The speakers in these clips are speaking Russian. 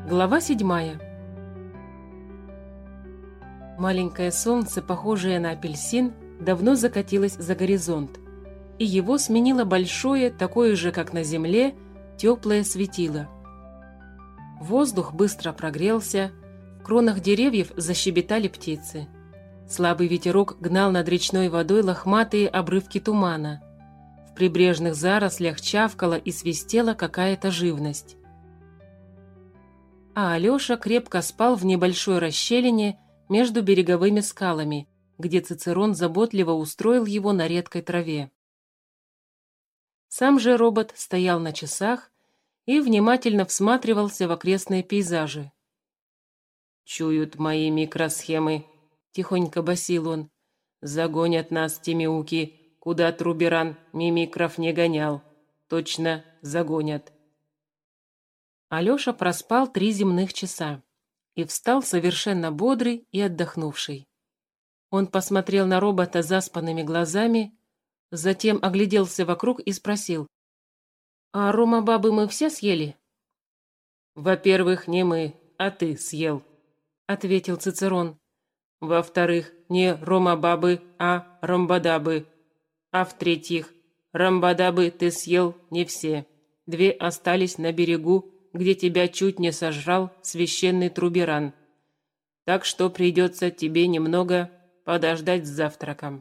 Глава 7. Маленькое солнце, похожее на апельсин, давно закатилось за горизонт, и его сменило большое, такое же, как на земле, теплое светило. Воздух быстро прогрелся, в кронах деревьев защебетали птицы. Слабый ветерок гнал над речной водой лохматые обрывки тумана. В прибрежных зарослях чавкала и свистела какая-то живность. А Алеша крепко спал в небольшой расщелине между береговыми скалами, где Цицерон заботливо устроил его на редкой траве. Сам же робот стоял на часах и внимательно всматривался в окрестные пейзажи. «Чуют мои микросхемы», — тихонько басил он. «Загонят нас тимеуки, куда Труберан мимикров не гонял. Точно загонят». Алеша проспал 3 земных часа и встал совершенно бодрый и отдохнувший. Он посмотрел на робота заспанными глазами, затем огляделся вокруг и спросил: «А ромабабы мы все съели?» «Во-первых, не мы, а ты съел», — ответил Цицерон. «Во-вторых, не ромабабы, а ромбадабы. А в-третьих, ромбадабы ты съел не все. 2 остались на берегу, где тебя чуть не сожрал священный Труберан. Так что придется тебе немного подождать с завтраком».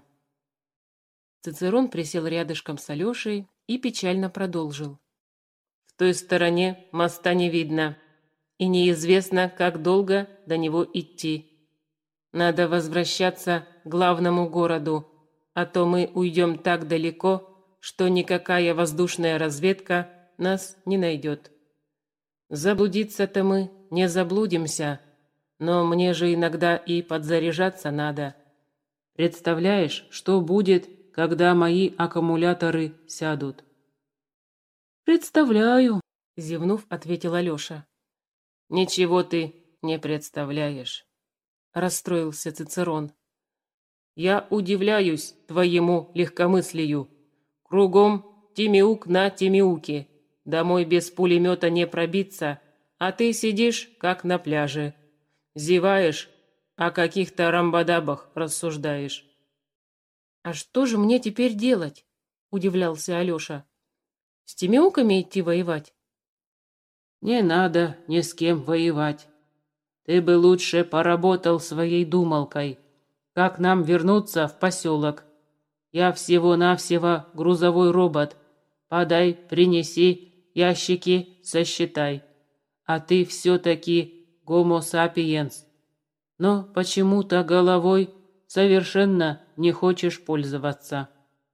Цицерон присел рядышком с Алешей и печально продолжил. «В той стороне моста не видно, и неизвестно, как долго до него идти. Надо возвращаться к главному городу, а то мы уйдем так далеко, что никакая воздушная разведка нас не найдет. Заблудиться-то мы не заблудимся, но мне же иногда и подзаряжаться надо. Представляешь, что будет, когда мои аккумуляторы сядут?» «Представляю», — зевнув, ответил Алеша. «Ничего ты не представляешь», — расстроился Цицерон. «Я удивляюсь твоему легкомыслию. Кругом тимеук на тимеуке. Домой без пулемета не пробиться, а ты сидишь, как на пляже. Зеваешь, о каких-то рамбадабах рассуждаешь». «А что же мне теперь делать?» – удивлялся Алеша. «С тимеуками идти воевать?» «Не надо ни с кем воевать. Ты бы лучше поработал своей думалкой. Как нам вернуться в поселок? Я всего-навсего грузовой робот. Подай, принеси, ящики сосчитай. А ты все-таки гомо сапиенс. Но почему-то головой совершенно не хочешь пользоваться».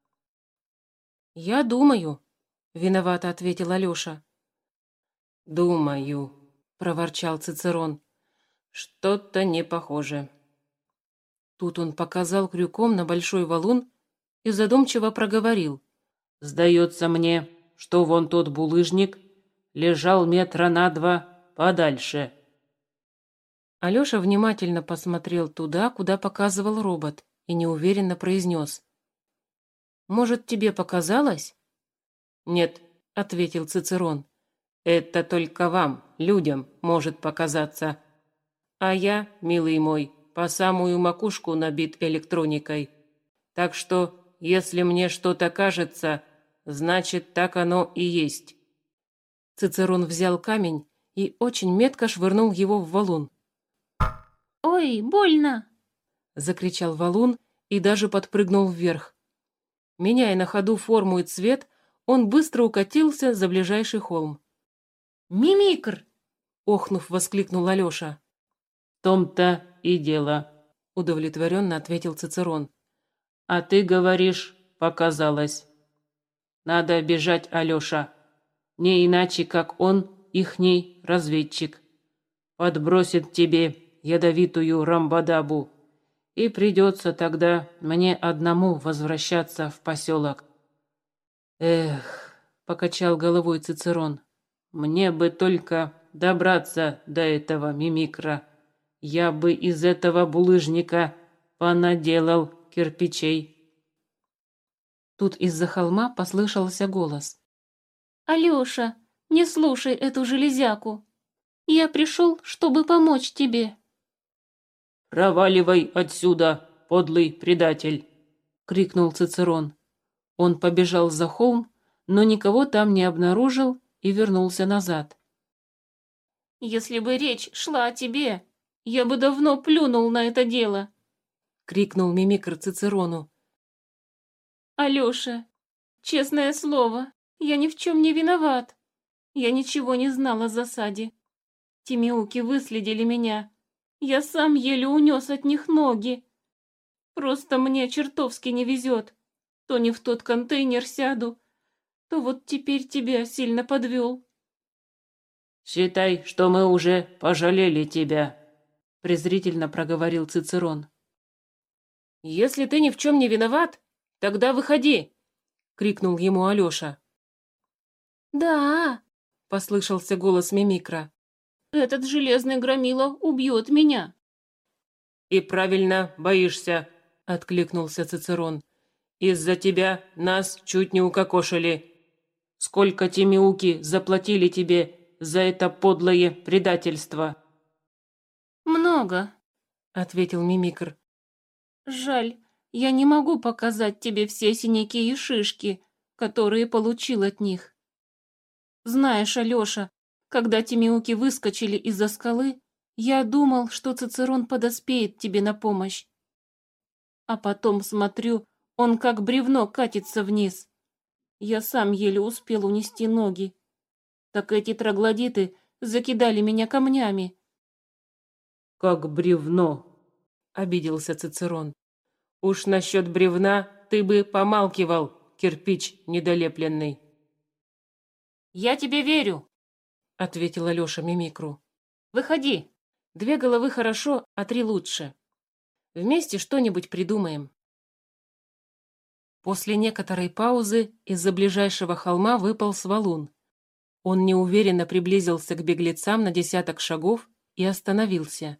«Я думаю», — виновато ответил Алеша. «Думаю», — проворчал Цицерон. «Что-то не похоже». Тут он показал крюком на большой валун и задумчиво проговорил. «Сдается мне, что вон тот булыжник лежал 2 метра на 2 подальше». Алеша внимательно посмотрел туда, куда показывал робот, и неуверенно произнес: «Может, тебе показалось?» «Нет», — ответил Цицерон. «Это только вам, людям, может показаться. А я, милый мой, по самую макушку набит электроникой. Так что, если мне что-то кажется, значит, так оно и есть». Цицерон взял камень и очень метко швырнул его в валун. «Ой, больно!» — закричал валун и даже подпрыгнул вверх. Меняя на ходу форму и цвет, он быстро укатился за ближайший холм. «Мимикр!» — охнув, воскликнул Алеша. «В том-то и дело», — удовлетворенно ответил Цицерон. «А ты говоришь, показалось. Надо бежать, Алеша. Не иначе, как он, ихний разведчик. Подбросит тебе ядовитую рамбадабу, и придется тогда мне одному возвращаться в поселок». «Эх», — покачал головой Цицерон, — «мне бы только добраться до этого мимикра. Я бы из этого булыжника понаделал кирпичей». Тут из-за холма послышался голос. «Алеша, не слушай эту железяку!» Я пришел, чтобы помочь тебе. «Проваливай отсюда, подлый предатель!» — крикнул Цицерон. Он побежал за холм, но никого там не обнаружил и вернулся назад. Если бы речь шла о тебе, я бы давно плюнул на это дело. — крикнул Мимикр Цицерону. Алёша, честное слово, я ни в чем не виноват. Я ничего не знал о засаде. Тимеуки выследили меня. Я сам еле унес от них ноги. Просто мне чертовски не везет. То не в тот контейнер сяду, то вот теперь тебя сильно подвел. «Считай, что мы уже пожалели тебя», — презрительно проговорил Цицерон. «Если ты ни в чем не виноват, тогда выходи!» — крикнул ему Алёша. Да, Послышался голос Мимикра. этот железный громила убьет меня. «И правильно боишься», — откликнулся Цицерон. «Из-за тебя нас чуть не укокошили. Сколько тимеуки заплатили тебе за это подлое предательство?» Много, ответил Мимикр. жаль, я не могу показать тебе все синяки и шишки, которые получил от них. Знаешь, Алёша, когда Тимеуки выскочили из-за скалы, я думал, что Цицерон подоспеет тебе на помощь. А потом смотрю, он как бревно катится вниз. Я сам еле успел унести ноги. Так эти троглодиты закидали меня камнями. «Как бревно», — обиделся Цицерон. «Уж насчет бревна ты бы помалкивал, кирпич недолепленный». «Я тебе верю», — ответил Алёша Мимикру. выходи. 2 головы хорошо, а 3 лучше. Вместе что-нибудь придумаем». После некоторой паузы из-за ближайшего холма выполз валун. Он неуверенно приблизился к беглецам на 10 шагов и остановился.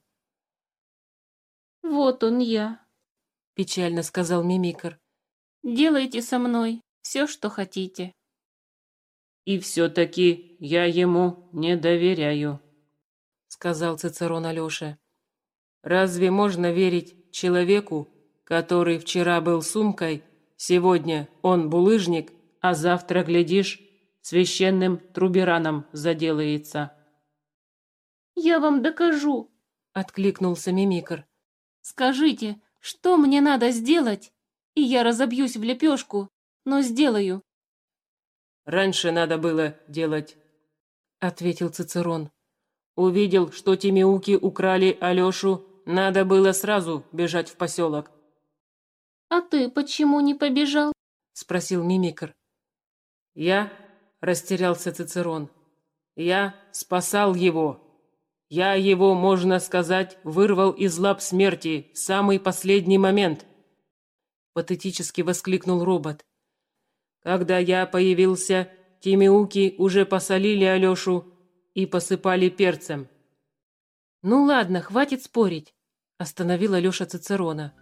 Вот он я. Печально сказал Мимикр. Делайте со мной все, что хотите. «И все-таки я ему не доверяю», — сказал Цицерон Алёше. «Разве можно верить человеку, который вчера был сумкой, сегодня он булыжник, а завтра, глядишь, священным трубераном заделается?» Я вам докажу. Откликнулся Мимикр. Скажите, что мне надо сделать, и я разобьюсь в лепешку, но сделаю. «Раньше надо было делать», — ответил Цицерон. «Увидел, что тимеуки украли Алёшу, надо было сразу бежать в поселок», А ты почему не побежал? — спросил Мимикр. «Я?» — растерялся Цицерон. «Я спасал его. Я его, можно сказать, вырвал из лап смерти в самый последний момент», — патетически воскликнул робот. «Когда я появился, тимеуки уже посолили Алёшу и посыпали перцем». «Ну ладно, хватит спорить», — остановил Алёша Цицерона.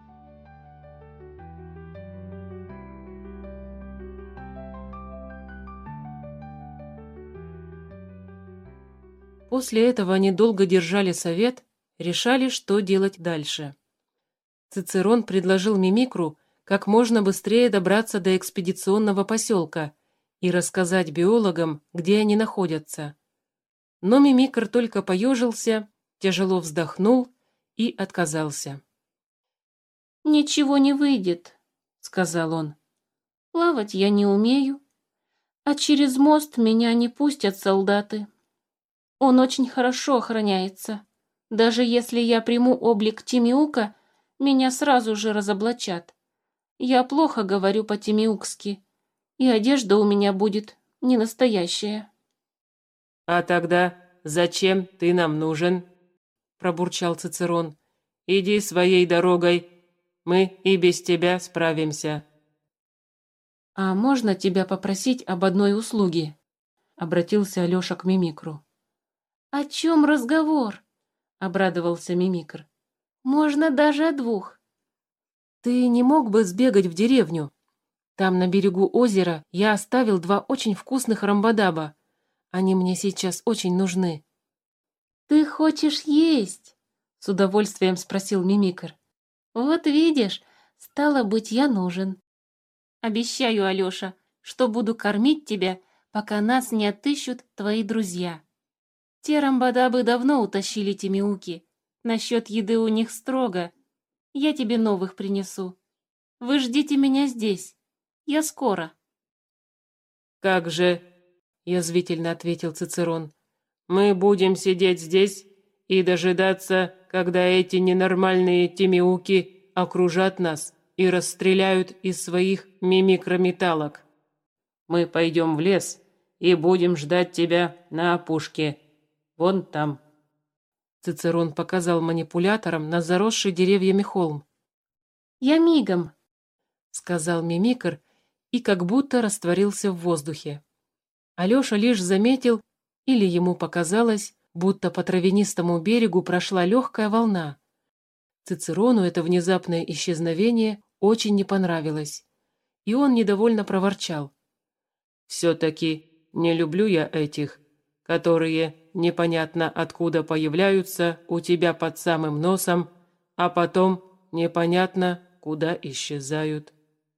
После этого они долго держали совет, решали, что делать дальше. Цицерон предложил Мимикру как можно быстрее добраться до экспедиционного поселка и рассказать биологам, где они находятся. Но Мимикр только поежился, тяжело вздохнул и отказался. Ничего не выйдет, сказал он. Плавать я не умею, а через мост меня не пустят солдаты. Он очень хорошо охраняется. Даже если я приму облик Тимиука, меня сразу же разоблачат. Я плохо говорю по-тимиукски, и одежда у меня будет не настоящая. «А тогда зачем ты нам нужен?» – пробурчал Цицерон. «Иди своей дорогой, мы и без тебя справимся». «А можно тебя попросить об одной услуге?» – обратился Алёша к Мимикру. «О чем разговор?» — обрадовался Мимикр. «Можно даже о 2. «Ты не мог бы сбегать в деревню? Там на берегу озера я оставил 2 очень вкусных рамбадаба. Они мне сейчас очень нужны». Ты хочешь есть? С удовольствием спросил Мимикр. Вот видишь, стало быть, я нужен. Обещаю, Алёша, что буду кормить тебя, пока нас не отыщут твои друзья. Те рамбадабы давно утащили Тимиуки. Насчет еды у них строго. Я тебе новых принесу. Вы ждите меня здесь. Я скоро. «Как же», — язвительно ответил Цицерон, — «мы будем сидеть здесь и дожидаться, когда эти ненормальные тимиуки окружат нас и расстреляют из своих мимикрометалок. Мы пойдем в лес и будем ждать тебя на опушке. Вон там». Цицерон показал манипулятором на заросший деревьями холм. Я мигом. — сказал Мимикр и как будто растворился в воздухе. Алёша лишь заметил, или ему показалось, будто по травянистому берегу прошла легкая волна. Цицерону это внезапное исчезновение очень не понравилось, и он недовольно проворчал. «Все-таки не люблю я этих, которые непонятно откуда появляются у тебя под самым носом, а потом непонятно куда исчезают».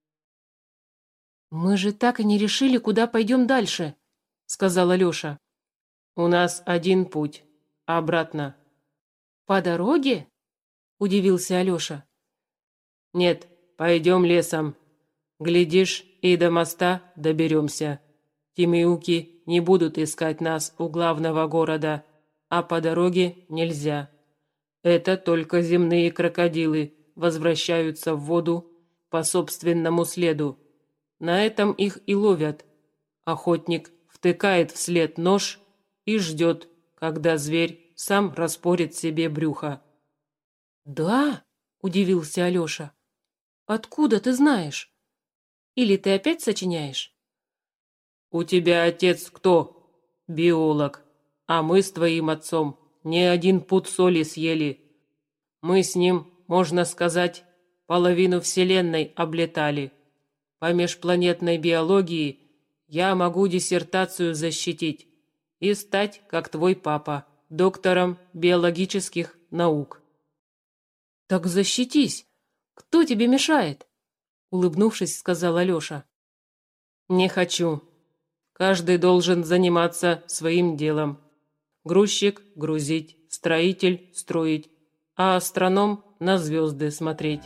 «Мы же так и не решили, куда пойдем дальше», — сказала Лёша. «У нас один путь. Обратно». «По дороге?» — удивился Алёша. «Нет, пойдем лесом. Глядишь, и до моста доберемся. Тимиуки не будут искать нас у главного города, а по дороге нельзя. Это только земные крокодилы возвращаются в воду по собственному следу. На этом их и ловят. Охотник втыкает в след нож и ждет, когда зверь сам распорит себе брюхо». «Да?» — удивился Алёша. «Откуда ты знаешь? Или ты опять сочиняешь?» «У тебя отец кто?» «Биолог. А мы с твоим отцом не один пуд соли съели. Мы с ним, можно сказать, половину Вселенной облетали. По межпланетной биологии я могу диссертацию защитить и стать, как твой папа, доктором биологических наук». «Так защитись! Кто тебе мешает?» — улыбнувшись, сказал Алёша. «Не хочу. Каждый должен заниматься своим делом. Грузчик — грузить, строитель — строить, а астроном — на звезды смотреть».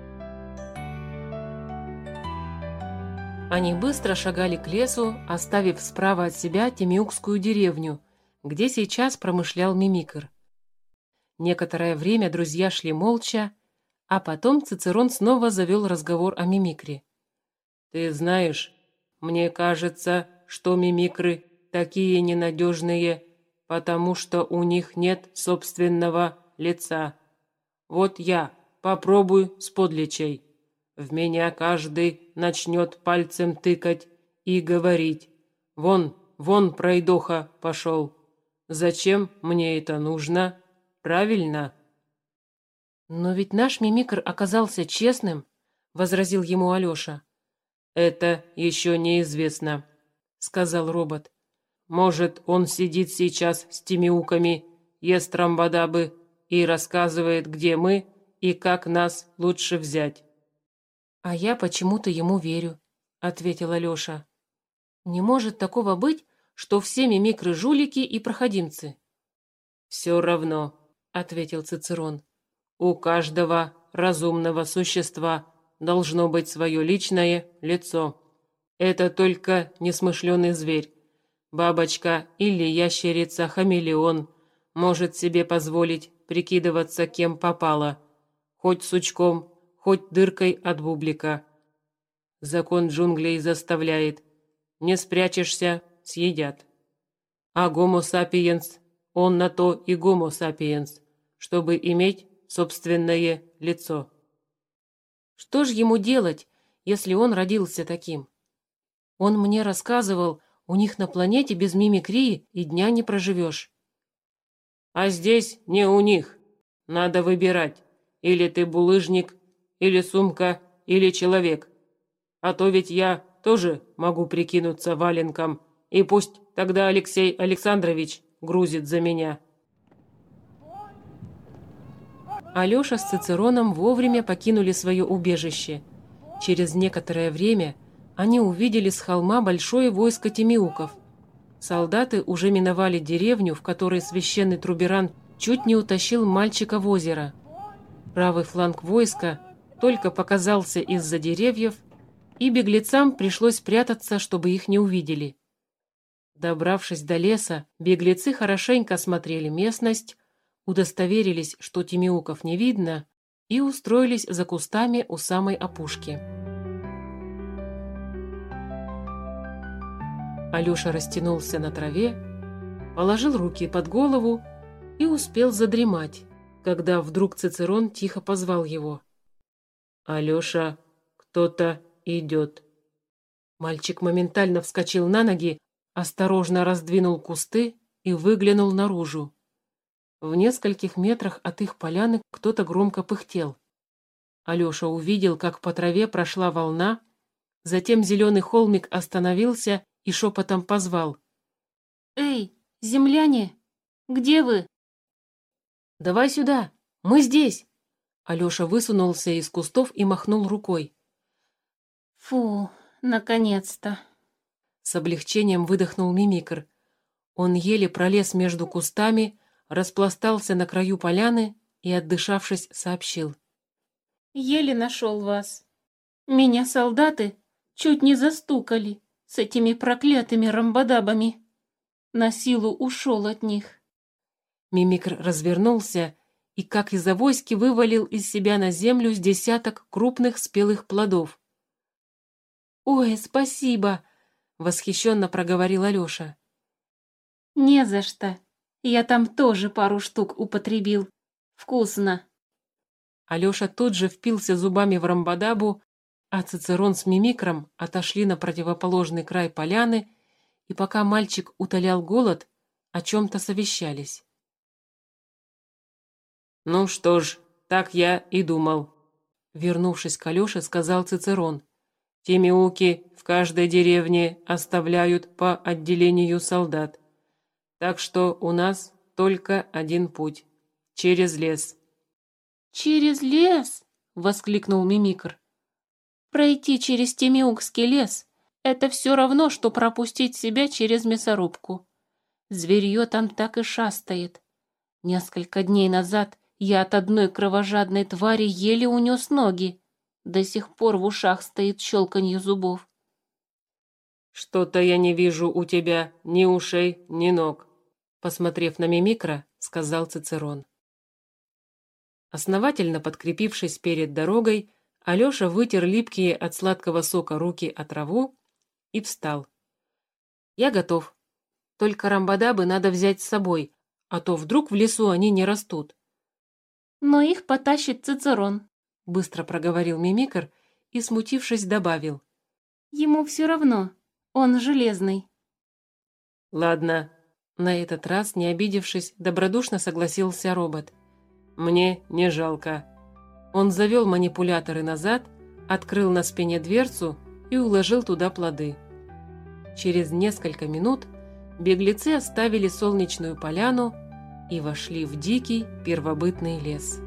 Они быстро шагали к лесу, оставив справа от себя Тимиукскую деревню, где сейчас промышлял Мимикр. Некоторое время друзья шли молча, а потом Цицерон снова завел разговор о Мимикре. «Ты знаешь, мне кажется, что мимикры такие ненадежные, потому что у них нет собственного лица. Вот я попробую с подлечей. В меня каждый начнет пальцем тыкать и говорить: «Вон, вон, пройдоха, пошел». Зачем мне это нужно? Правильно?» «Но ведь наш Мимикр оказался честным», — возразил ему Алёша. «Это еще неизвестно», — сказал робот. «Может, он сидит сейчас с тимиуками, ест рамбадабы и рассказывает, где мы и как нас лучше взять». «А я почему-то ему верю», — ответила Лёша. «Не может такого быть, что все мимикры жулики и проходимцы». «Все равно», — ответил Цицерон. «У каждого разумного существа должно быть свое личное лицо. Это только несмышленый зверь. Бабочка или ящерица-хамелеон может себе позволить прикидываться кем попало, хоть сучком, хоть дыркой от бублика. Закон джунглей заставляет: не спрячешься — съедят. А гомо сапиенс, он на то и гомо сапиенс, чтобы иметь собственное лицо». Что ж ему делать, если он родился таким? Он мне рассказывал, у них на планете без мимикрии и дня не проживешь. «А здесь не у них. Надо выбирать. Или ты булыжник, или сумка, или человек. А то ведь я тоже могу прикинуться валенком, и пусть тогда Алексей Александрович грузит за меня». Алеша с Цицероном вовремя покинули свое убежище. Через некоторое время они увидели с холма большое войско тимеуков. Солдаты уже миновали деревню, в которой священный Труберан чуть не утащил мальчика в озеро. Правый фланг войска только показался из-за деревьев, и беглецам пришлось прятаться, чтобы их не увидели. Добравшись до леса, беглецы хорошенько осмотрели местность, удостоверились, что тимеуков не видно, и устроились за кустами у самой опушки. Алеша растянулся на траве, положил руки под голову и успел задремать, когда вдруг Цицерон тихо позвал его. «Алеша, кто-то идет». Мальчик моментально вскочил на ноги, осторожно раздвинул кусты и выглянул наружу. В нескольких метрах от их поляны кто-то громко пыхтел. Алеша увидел, как по траве прошла волна, затем зеленый холмик остановился и шепотом позвал. «Эй, земляне, где вы?» «Давай сюда, мы здесь!» Алеша высунулся из кустов и махнул рукой. «Фу, наконец-то!» С облегчением выдохнул Мимикр. Он еле пролез между кустами, распластался на краю поляны и, отдышавшись, сообщил. «Еле нашел вас. Меня солдаты чуть не застукали с этими проклятыми рамбадабами. На силу ушел от них». Мимикр развернулся и, как из авоськи, вывалил из себя на землю с десяток крупных спелых плодов. «Ой, спасибо!» — восхищенно проговорил Алеша. «Не за что. Я там тоже пару штук употребил. Вкусно». Алеша тут же впился зубами в рамбадабу, а Цицерон с Мимикром отошли на противоположный край поляны, и пока мальчик утолял голод, о чем-то совещались. «Ну что ж, так я и думал», — вернувшись к Алёше, сказал Цицерон. «Тимеуки в каждой деревне оставляют по отделению солдат, так что у нас только один путь — через лес». «Через лес?» — воскликнул Мимикр. «Пройти через Тимеукский лес — это все равно, что пропустить себя через мясорубку. Зверье там так и шастает. Несколько дней назад я от одной кровожадной твари еле унес ноги. До сих пор в ушах стоит щелканье зубов». «Что-то я не вижу у тебя ни ушей, ни ног», — посмотрев на Мимикра, сказал Цицерон. Основательно подкрепившись перед дорогой, Алеша вытер липкие от сладкого сока руки о траву и встал. «Я готов. Только рамбадабы надо взять с собой, а то вдруг в лесу они не растут». «Но их потащит Цицерон», — быстро проговорил Мимикр и, смутившись, добавил. «Ему все равно. Он железный». «Ладно», — на этот раз, не обидевшись, добродушно согласился робот. «Мне не жалко». Он завел манипуляторы назад, открыл на спине дверцу и уложил туда плоды. Через несколько минут беглецы оставили солнечную поляну и вошли в дикий первобытный лес.